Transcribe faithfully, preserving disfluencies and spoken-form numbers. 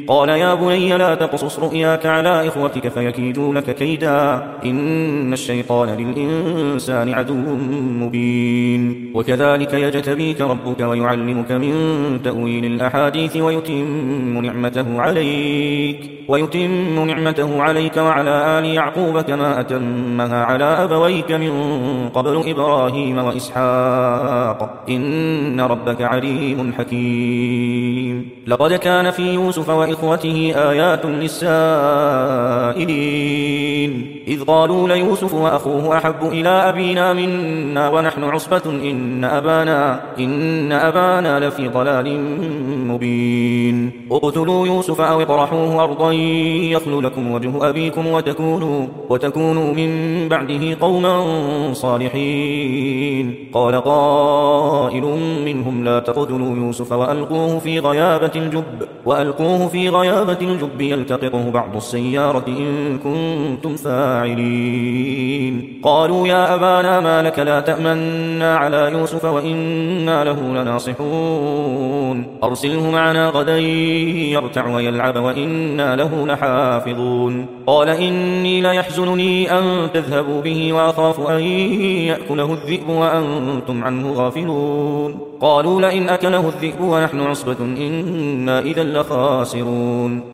قال يا بني لا تقصص رؤياك على إخوتك فيكيدوا لك كيدا إن الشيطان للإنسان عدو مبين وكذلك يجتبيك ربك ويعلمك من تأويل الأحاديث ويتم نعمته عليك ويتم نعمته عليك وعلى آل يعقوب كما أتمها على أبويك من قبل إبراهيم وإسحاق إن ربك عليم حكيم لقد كان في يوسف وإخوته آيات للسائلين إذ قالوا ليوسف وأخوه أحب إلى أبينا منا ونحن عصبة إن أبانا, إن أبانا لفي ضلال مبين اقتلوا يوسف أو اطرحوه أرضا يخل لكم وجه أبيكم وتكونوا, وتكونوا من بعده قوما صالحين قال قائل منهم لا تقتلوا يوسف وألقوه في غيابة الجب وألقوه في غيابة الجب يلتقطه بعض السيارة إن كنتم فاعلين قالوا يا أبانا ما لك لا تأمنا على يوسف وإنا له لناصحون أرسله معنا غدا يرتع ويلعب وإنا له لحافظون قال إني ليحزنني أن تذهبوا به وأخاف أن يأكله الذئب وأنتم عنه غافلون قالوا لئن أكله الذئب ونحن عصبة إنا إذا لخاسرون